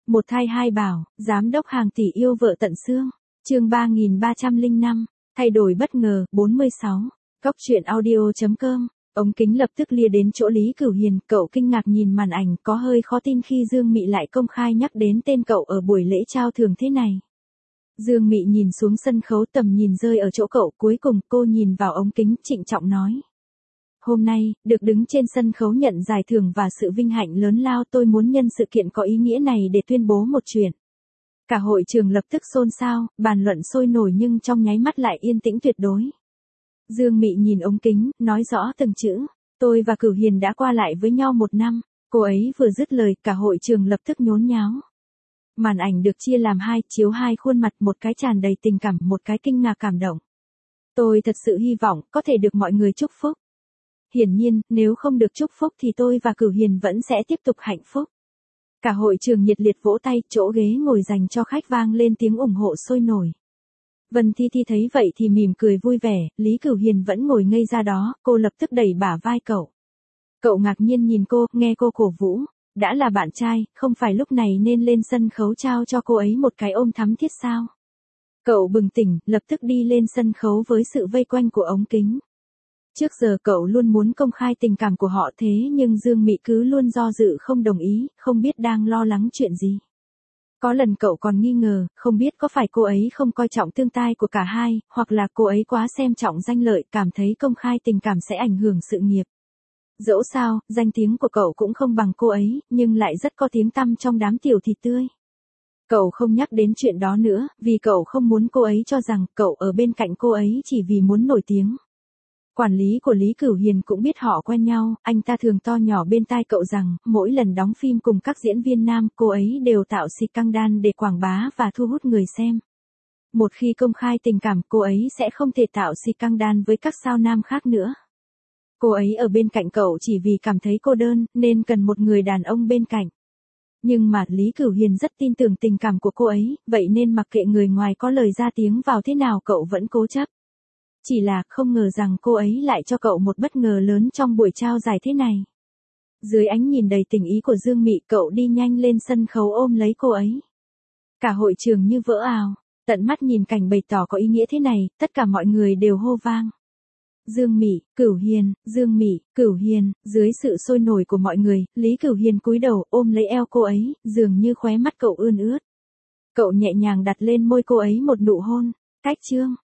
Một thai hai bảo, giám đốc hàng tỷ yêu vợ tận xương. Chương 3305, thay đổi bất ngờ, 46. Góc truyện audio.com. Ống kính lập tức lia đến chỗ Lý Cửu Hiền, cậu kinh ngạc nhìn màn ảnh, có hơi khó tin khi Dương Mị lại công khai nhắc đến tên cậu ở buổi lễ trao thưởng thế này. Dương Mị nhìn xuống sân khấu, tầm nhìn rơi ở chỗ cậu, cuối cùng cô nhìn vào ống kính, trịnh trọng nói. Hôm nay, được đứng trên sân khấu nhận giải thưởng và sự vinh hạnh lớn lao, tôi muốn nhân sự kiện có ý nghĩa này để tuyên bố một chuyện. Cả hội trường lập tức xôn xao, bàn luận sôi nổi nhưng trong nháy mắt lại yên tĩnh tuyệt đối. Dương Mị nhìn ống kính, nói rõ từng chữ. Tôi và Cửu Hiền đã qua lại với nhau 1 năm. Cô ấy vừa dứt lời, cả hội trường lập tức nhốn nháo. Màn ảnh được chia làm hai, chiếu hai khuôn mặt, một cái tràn đầy tình cảm, một cái kinh ngạc cảm động. Tôi thật sự hy vọng có thể được mọi người chúc phúc. Hiển nhiên, nếu không được chúc phúc thì tôi và Cửu Hiền vẫn sẽ tiếp tục hạnh phúc. Cả hội trường nhiệt liệt vỗ tay, chỗ ghế ngồi dành cho khách vang lên tiếng ủng hộ sôi nổi. Vân Thi Thi thấy vậy thì mỉm cười vui vẻ, Lý Cửu Hiền vẫn ngồi ngây ra đó, cô lập tức đẩy bả vai cậu. Cậu ngạc nhiên nhìn cô, nghe cô cổ vũ, đã là bạn trai, không phải lúc này nên lên sân khấu trao cho cô ấy một cái ôm thắm thiết sao? Cậu bừng tỉnh, lập tức đi lên sân khấu với sự vây quanh của ống kính. Trước giờ cậu luôn muốn công khai tình cảm của họ thế nhưng Dương Mị cứ luôn do dự không đồng ý, không biết đang lo lắng chuyện gì. Có lần cậu còn nghi ngờ, không biết có phải cô ấy không coi trọng tương tai của cả hai, hoặc là cô ấy quá xem trọng danh lợi, cảm thấy công khai tình cảm sẽ ảnh hưởng sự nghiệp. Dẫu sao, danh tiếng của cậu cũng không bằng cô ấy, nhưng lại rất có tiếng tăm trong đám tiểu thịt tươi. Cậu không nhắc đến chuyện đó nữa, vì cậu không muốn cô ấy cho rằng cậu ở bên cạnh cô ấy chỉ vì muốn nổi tiếng. Quản lý của Lý Cửu Hiền cũng biết họ quen nhau, anh ta thường to nhỏ bên tai cậu rằng, mỗi lần đóng phim cùng các diễn viên nam, cô ấy đều tạo scandal để quảng bá và thu hút người xem. Một khi công khai tình cảm, cô ấy sẽ không thể tạo scandal với các sao nam khác nữa. Cô ấy ở bên cạnh cậu chỉ vì cảm thấy cô đơn, nên cần một người đàn ông bên cạnh. Nhưng mà Lý Cửu Hiền rất tin tưởng tình cảm của cô ấy, vậy nên mặc kệ người ngoài có lời ra tiếng vào thế nào cậu vẫn cố chấp. Chỉ là không ngờ rằng cô ấy lại cho cậu một bất ngờ lớn trong buổi trao giải thế này. Dưới ánh nhìn đầy tình ý của Dương Mị, cậu đi nhanh lên sân khấu ôm lấy cô ấy. Cả hội trường như vỡ ào, tận mắt nhìn cảnh bày tỏ có ý nghĩa thế này, tất cả mọi người đều hô vang. Dương Mị, Cửu Hiền, Dương Mị, Cửu Hiền, dưới sự sôi nổi của mọi người, Lý Cửu Hiền cúi đầu ôm lấy eo cô ấy, dường như khóe mắt cậu ươn ướt. Cậu nhẹ nhàng đặt lên môi cô ấy một nụ hôn, cách chương.